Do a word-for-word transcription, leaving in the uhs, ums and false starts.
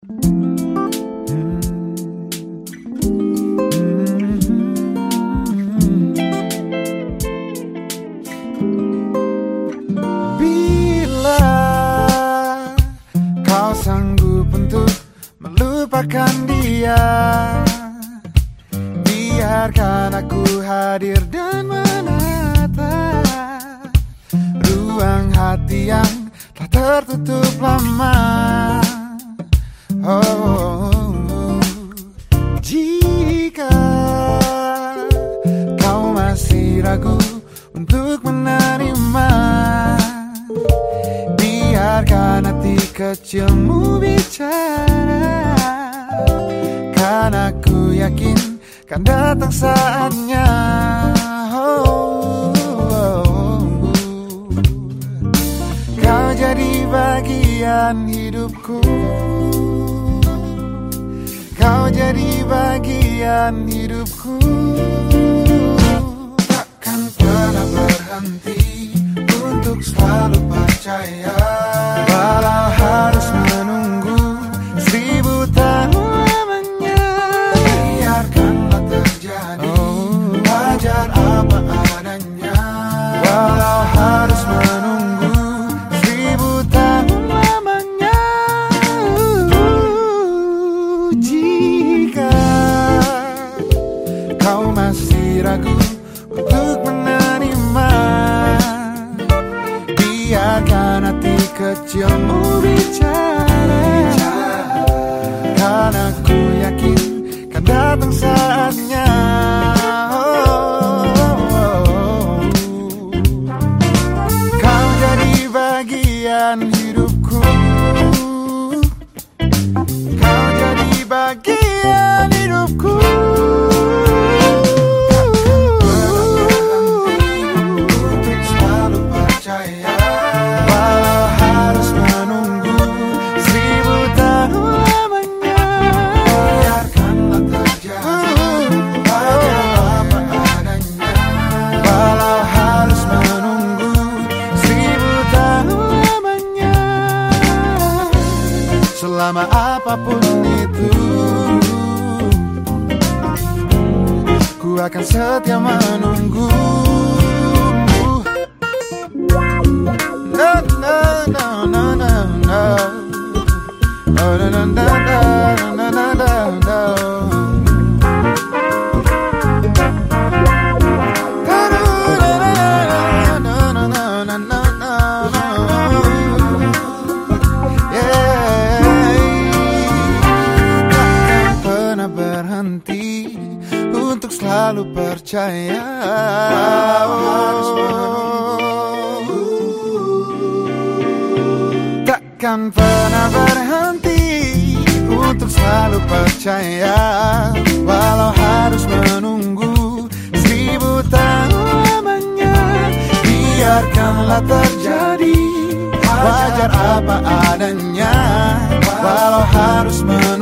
Bila kau sanggup untuk melupakan dia, biarkan aku hadir dan menatap ruang hati yang telah tertutup lama. Oh, jika kau masih ragu untuk menerima, biarkan hati kecilmu bicara, karena aku yakin kan datang saatnya. Oh, oh, oh. Kau jadi bagian hidupku, kau jadi bagian hidupku. Takkan pernah berhenti untuk selalu percaya, walau harus menunggu seribu tahun lamanya. Biarkanlah terjadi, wajar apa adanya, walau harus menunggu seribu tahun lamanya. Jika kau masih ragu untuk menerima, biarkan hati kecilmu bicara, karena ku yakin kan datang saatnya. Oh, oh, oh. Kau jadi bagian hidupku, kau jadi bagian hidupku. Untuk selalu percaya, walau harus menunggu seribu tahun lamanya. Biarkanlah terjadi, wajar apa adanya, walau harus menunggu seribu tahun lamanya. Selama apapun itu, ku akan setia menunggu. No, no, no, no, no, no. Oh, no, no, no, no, no, no, no, no. No, no, no, no, no, no. Yeah. Takkan pernah berhenti untuk selalu percaya, harus menunggu. Takkan pernah berhenti untuk selalu percaya, walau harus menunggu seribu tahun lamanya. Biarkanlah terjadi, wajar apa adanya, walau harus menunggu